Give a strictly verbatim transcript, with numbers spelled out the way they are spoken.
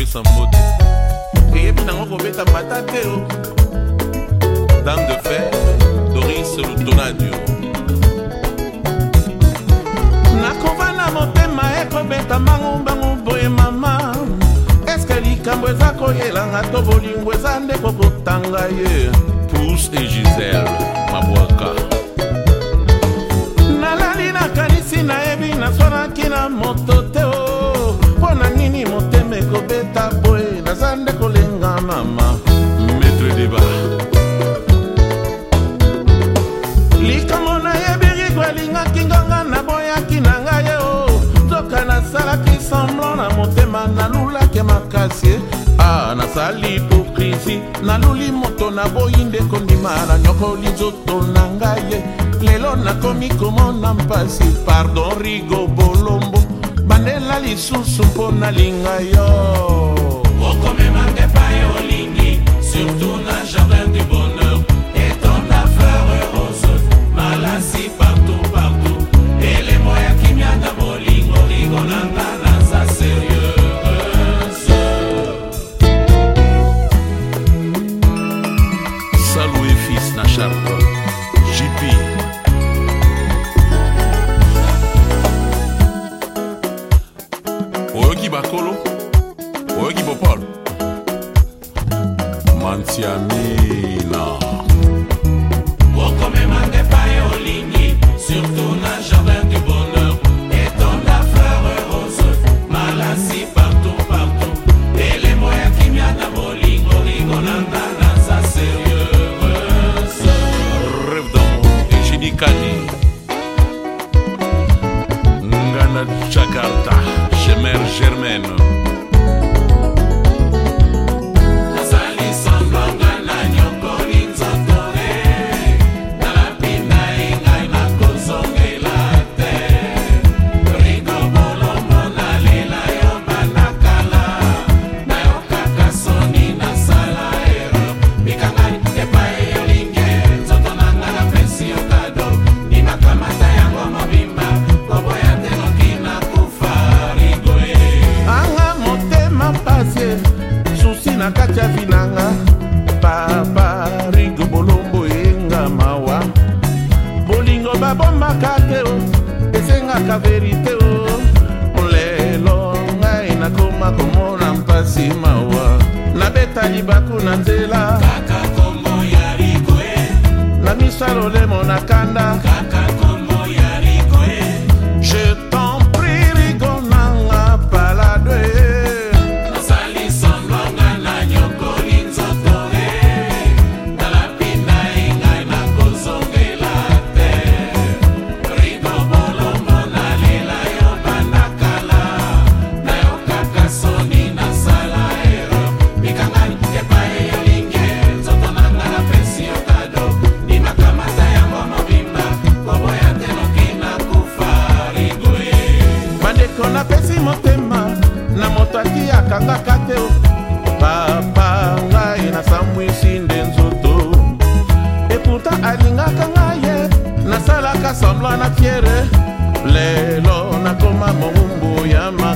sans mode. Et puis dans le beta patateo. Dame de fer, Doris Lutonadio. Nakova na motema eko beta mangu bangu boye mama. Eske likambo eza koyelanga to bolingo eza nde kokotanga ye. Pousse et Gisèle, Mabouaka. Nalali na kanisi na ebi na swanaki na moto te o. Pona nini motema eko beta boye naza nde kolenga mama. Maître débat. Likambo na yebiri kwelingaki ngonga na boyaki na ngai o. Zoka nasalaki semblant na motema nalulaki makasi. Ah, nasali hypocrisie naluli moto na boyi nde kondima na nyokoli nzoto na ngai. Lelo nakomi komona mpasi. Pardon Rigo Bolombo bandela lisusu mpo nalinga yo. Okomemanga epai olingi, surtout na jardin du bonheur. Étant la fleur rose, malasi partout, partout. Et les moyens qui m'y da bolingo, rigolanga naza sérieuse. Salou et fils na Charles, J P. Oyoki Bakolo, Oyoki Bopol, Mantiamina. Okomemanga epai olingi, surtout na jardin du bonheur. Étant la fleur rose, malasi partout, partout. Et les moyens qui m'y da bolingo, rigolanga naza sérieuse. Rêve d'amour, Eugénie Kani. Ngana Jakarta, Chemère Germaine. Nazali sambanga na nyokoli nzoto e. Nalapina ingai nakozongela te. Rigo Bolombo nalela yo banakala. Nayokaka soni nasala erreur. Mikangani epai yolinge, nzoto nanga napesi yo kado. Nimakamata yango mobimba, koboya te noki nakufa Rigo e. Anga motema pase susi na kati ya vinanga. Papa Rigo Bolombo enga mawa. Bolingo babombaka te o, esengaka verite o. Lelo ngai nakoma komona mpasi mawa. Nabeta libaku na nzela, Kaka kombo ya Rigo e. na misalo lemo na kanda. Kaka kombo ya Rigo e. Je t'en prie Rigo nanga palade. Nazali sambanga na nyokoli nzoto e. Nalapina ingai nakozongela te. Rigo Bolombo nalela yo banakala. Nayokaka soni nasala erreur. Mikangani epai yolinge, nzoto nanga napesi yo kado. Nimakamata yango mobimba, koboya te noki nakufa Rigo e. Bandeko napesi motema na moto aki akangaka te o. Papa ngai nasambwisi nde nzoto. Eputa alingaka ngai ye, nasalaka semblant na fiere. Lelo nakoma momumbu ya ma